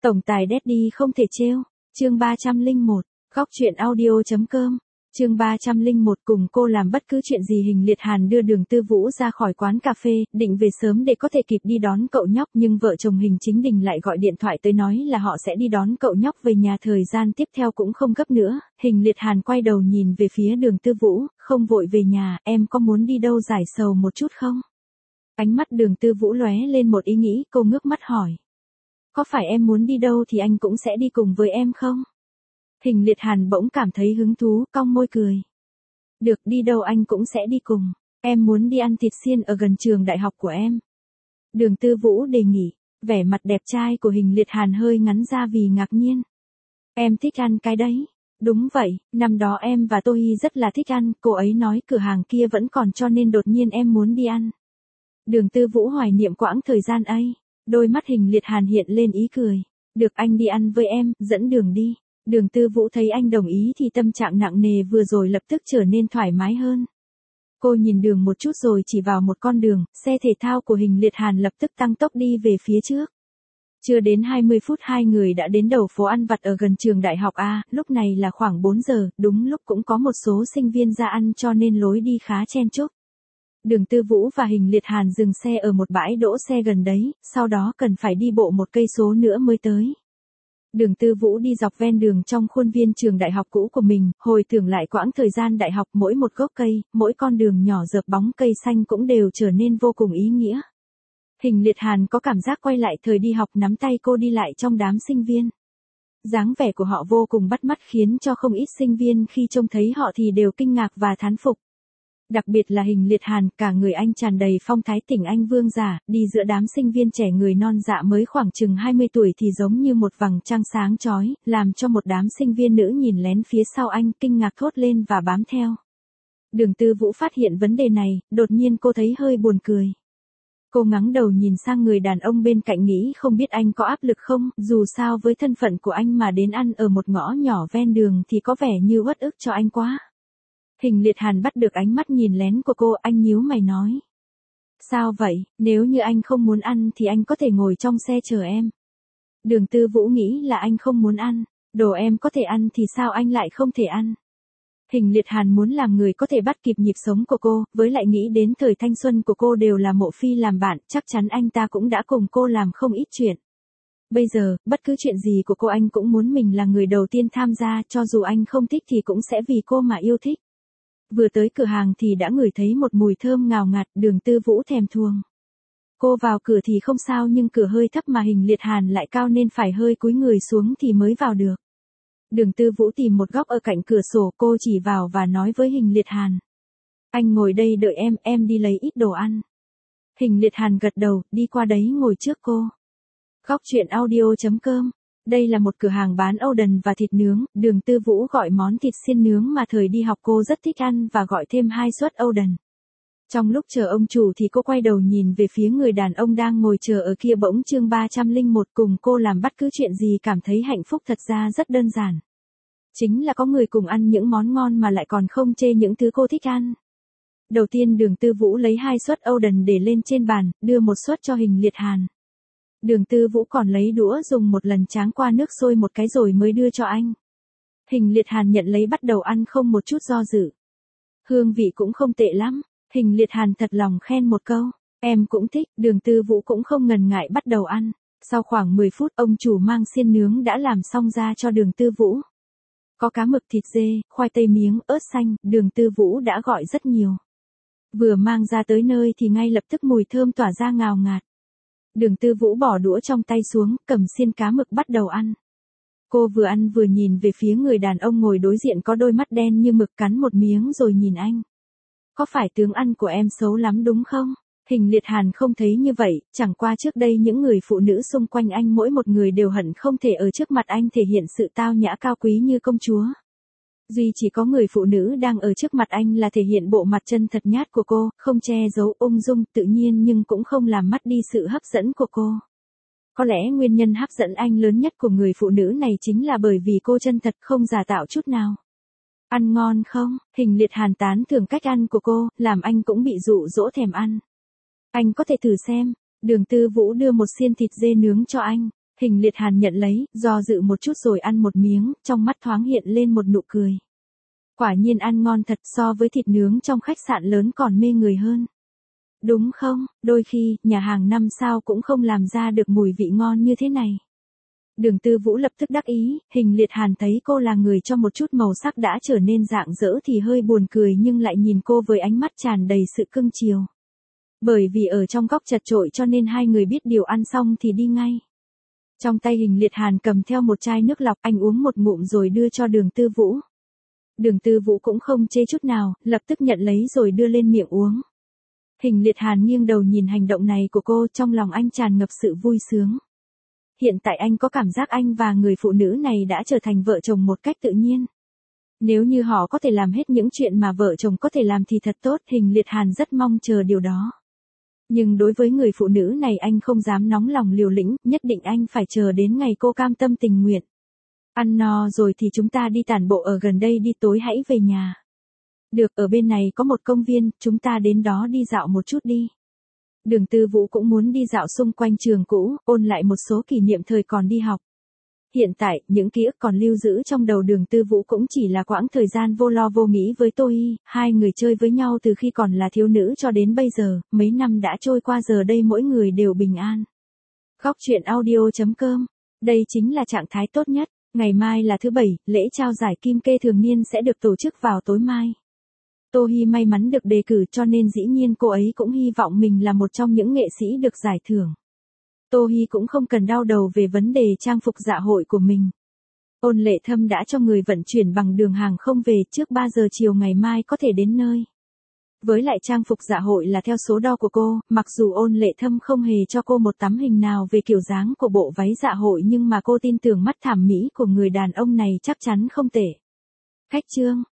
Tổng tài Daddy không thể trêu. Chương 301, góc truyện audio.com. Chương 301, cùng cô làm bất cứ chuyện gì. Hình Liệt Hàn đưa Đường Tư Vũ ra khỏi quán cà phê, định về sớm để có thể kịp đi đón cậu nhóc, nhưng vợ chồng Hình Chính Đình lại gọi điện thoại tới nói là họ sẽ đi đón cậu nhóc về nhà thời gian tiếp theo cũng không gấp nữa. Hình Liệt Hàn quay đầu nhìn về phía Đường Tư Vũ, không vội về nhà, em có muốn đi đâu giải sầu một chút không? Ánh mắt Đường Tư Vũ lóe lên một ý nghĩ, cô ngước mắt hỏi. Có phải em muốn đi đâu thì anh cũng sẽ đi cùng với em không? Hình Liệt Hàn bỗng cảm thấy hứng thú, cong môi cười. Được, đi đâu anh cũng sẽ đi cùng. Em muốn đi ăn thịt xiên ở gần trường đại học của em. Đường Tư Vũ đề nghị. Vẻ mặt đẹp trai của Hình Liệt Hàn hơi ngắn ra vì ngạc nhiên. Em thích ăn cái đấy. Đúng vậy, năm đó em và Tô Hi rất là thích ăn, cô ấy nói cửa hàng kia vẫn còn cho nên đột nhiên em muốn đi ăn. Đường Tư Vũ hoài niệm quãng thời gian ấy. Đôi mắt Hình Liệt Hàn hiện lên ý cười. Được, anh đi ăn với em, dẫn đường đi. Đường Tư Vũ thấy anh đồng ý thì tâm trạng nặng nề vừa rồi lập tức trở nên thoải mái hơn. Cô nhìn đường một chút rồi chỉ vào một con đường, xe thể thao của Hình Liệt Hàn lập tức tăng tốc đi về phía trước. Chưa đến 20 phút hai người đã đến đầu phố ăn vặt ở gần trường đại học A, lúc này là khoảng 4 giờ, đúng lúc cũng có một số sinh viên ra ăn cho nên lối đi khá chen chúc. Đường Tư Vũ và Hình Liệt Hàn dừng xe ở một bãi đỗ xe gần đấy, sau đó cần phải đi bộ 1 cây số nữa mới tới. Đường Tư Vũ đi dọc ven đường trong khuôn viên trường đại học cũ của mình, hồi tưởng lại quãng thời gian đại học, mỗi một gốc cây, mỗi con đường nhỏ dợp bóng cây xanh cũng đều trở nên vô cùng ý nghĩa. Hình Liệt Hàn có cảm giác quay lại thời đi học, nắm tay cô đi lại trong đám sinh viên. Dáng vẻ của họ vô cùng bắt mắt khiến cho không ít sinh viên khi trông thấy họ thì đều kinh ngạc và thán phục. Đặc biệt là Hình Liệt Hàn, cả người anh tràn đầy phong thái tỉnh anh vương giả, đi giữa đám sinh viên trẻ người non dạ mới khoảng chừng 20 tuổi thì giống như một vầng trăng sáng chói, làm cho một đám sinh viên nữ nhìn lén phía sau anh kinh ngạc thốt lên và bám theo. Đường Tư Vũ phát hiện vấn đề này, đột nhiên cô thấy hơi buồn cười. Cô ngẩng đầu nhìn sang người đàn ông bên cạnh nghĩ không biết anh có áp lực không, dù sao với thân phận của anh mà đến ăn ở một ngõ nhỏ ven đường thì có vẻ như uất ức cho anh quá. Hình Liệt Hàn bắt được ánh mắt nhìn lén của cô, anh nhíu mày nói. Sao vậy, nếu như anh không muốn ăn thì anh có thể ngồi trong xe chờ em. Đường Tư Vũ nghĩ là anh không muốn ăn, đồ em có thể ăn thì sao anh lại không thể ăn. Hình Liệt Hàn muốn làm người có thể bắt kịp nhịp sống của cô, với lại nghĩ đến thời thanh xuân của cô đều là Mộ Phi làm bạn, chắc chắn anh ta cũng đã cùng cô làm không ít chuyện. Bây giờ, bất cứ chuyện gì của cô anh cũng muốn mình là người đầu tiên tham gia, cho dù anh không thích thì cũng sẽ vì cô mà yêu thích. Vừa tới cửa hàng thì đã ngửi thấy một mùi thơm ngào ngạt, Đường Tư Vũ thèm thuồng. Cô vào cửa thì không sao nhưng cửa hơi thấp mà Hình Liệt Hàn lại cao nên phải hơi cúi người xuống thì mới vào được. Đường Tư Vũ tìm một góc ở cạnh cửa sổ, cô chỉ vào và nói với Hình Liệt Hàn. Anh ngồi đây đợi em đi lấy ít đồ ăn. Hình Liệt Hàn gật đầu, đi qua đấy ngồi trước cô. Góc truyện audio.com. Đây là một cửa hàng bán Oden và thịt nướng, Đường Tư Vũ gọi món thịt xiên nướng mà thời đi học cô rất thích ăn và gọi thêm 2 suất Oden. Trong lúc chờ ông chủ thì cô quay đầu nhìn về phía người đàn ông đang ngồi chờ ở kia. Bỗng chương 301 cùng cô làm bất cứ chuyện gì cảm thấy hạnh phúc thật ra rất đơn giản. Chính là có người cùng ăn những món ngon mà lại còn không chê những thứ cô thích ăn. Đầu tiên Đường Tư Vũ lấy 2 suất Oden để lên trên bàn, đưa một suất cho Hình Liệt Hàn. Đường Tư Vũ còn lấy đũa dùng một lần tráng qua nước sôi một cái rồi mới đưa cho anh. Hình Liệt Hàn nhận lấy bắt đầu ăn không một chút do dự. Hương vị cũng không tệ lắm. Hình Liệt Hàn thật lòng khen một câu. Em cũng thích. Đường Tư Vũ cũng không ngần ngại bắt đầu ăn. Sau khoảng 10 phút ông chủ mang xiên nướng đã làm xong ra cho Đường Tư Vũ. Có cá mực, thịt dê, khoai tây miếng, ớt xanh, Đường Tư Vũ đã gọi rất nhiều. Vừa mang ra tới nơi thì ngay lập tức mùi thơm tỏa ra ngào ngạt. Đường Tư Vũ bỏ đũa trong tay xuống, cầm xiên cá mực bắt đầu ăn. Cô vừa ăn vừa nhìn về phía người đàn ông ngồi đối diện có đôi mắt đen như mực, cắn một miếng rồi nhìn anh. Có phải tướng ăn của em xấu lắm đúng không? Hình Liệt Hàn không thấy như vậy, chẳng qua trước đây những người phụ nữ xung quanh anh mỗi một người đều hận không thể ở trước mặt anh thể hiện sự tao nhã cao quý như công chúa. Duy chỉ có người phụ nữ đang ở trước mặt anh là thể hiện bộ mặt chân thật nhát của cô, không che giấu, ung dung, tự nhiên nhưng cũng không làm mất đi sự hấp dẫn của cô. Có lẽ nguyên nhân hấp dẫn anh lớn nhất của người phụ nữ này chính là bởi vì cô chân thật không giả tạo chút nào. Ăn ngon không? Hình Liệt Hàn tán thưởng cách ăn của cô, làm anh cũng bị dụ dỗ thèm ăn. Anh có thể thử xem. Đường Tư Vũ đưa một xiên thịt dê nướng cho anh. Hình Liệt Hàn nhận lấy, do dự một chút rồi ăn một miếng, trong mắt thoáng hiện lên một nụ cười. Quả nhiên ăn ngon thật, so với thịt nướng trong khách sạn lớn còn mê người hơn. Đúng không, đôi khi, nhà hàng 5 sao cũng không làm ra được mùi vị ngon như thế này. Đường Tư Vũ lập tức đắc ý, Hình Liệt Hàn thấy cô là người cho một chút màu sắc đã trở nên rạng rỡ thì hơi buồn cười nhưng lại nhìn cô với ánh mắt tràn đầy sự cưng chiều. Bởi vì ở trong góc chật chội cho nên hai người biết điều ăn xong thì đi ngay. Trong tay Hình Liệt Hàn cầm theo một chai nước lọc, anh uống một ngụm rồi đưa cho Đường Tư Vũ. Đường Tư Vũ cũng không chê chút nào, lập tức nhận lấy rồi đưa lên miệng uống. Hình Liệt Hàn nghiêng đầu nhìn hành động này của cô, trong lòng anh tràn ngập sự vui sướng. Hiện tại anh có cảm giác anh và người phụ nữ này đã trở thành vợ chồng một cách tự nhiên. Nếu như họ có thể làm hết những chuyện mà vợ chồng có thể làm thì thật tốt, Hình Liệt Hàn rất mong chờ điều đó. Nhưng đối với người phụ nữ này anh không dám nóng lòng liều lĩnh, nhất định anh phải chờ đến ngày cô cam tâm tình nguyện. Ăn no rồi thì chúng ta đi tản bộ ở gần đây đi, tối hãy về nhà. Được, ở bên này có một công viên, chúng ta đến đó đi dạo một chút đi. Đường Tư Vũ cũng muốn đi dạo xung quanh trường cũ, ôn lại một số kỷ niệm thời còn đi học. Hiện tại, những ký ức còn lưu giữ trong đầu Đường Tư Vũ cũng chỉ là quãng thời gian vô lo vô nghĩ với Tô Hi, hai người chơi với nhau từ khi còn là thiếu nữ cho đến bây giờ, mấy năm đã trôi qua giờ đây mỗi người đều bình an. Góc truyện audio.com, đây chính là trạng thái tốt nhất. Ngày mai là thứ Bảy, lễ trao giải Kim Kê thường niên sẽ được tổ chức vào tối mai. Tô Hi may mắn được đề cử cho nên dĩ nhiên cô ấy cũng hy vọng mình là một trong những nghệ sĩ được giải thưởng. Tô Hi cũng không cần đau đầu về vấn đề trang phục dạ hội của mình. Ôn Lệ Thâm đã cho người vận chuyển bằng đường hàng không về trước 3 giờ chiều ngày mai có thể đến nơi. Với lại trang phục dạ hội là theo số đo của cô, mặc dù Ôn Lệ Thâm không hề cho cô một tấm hình nào về kiểu dáng của bộ váy dạ hội nhưng mà cô tin tưởng mắt thẩm mỹ của người đàn ông này chắc chắn không tệ. Khách trương.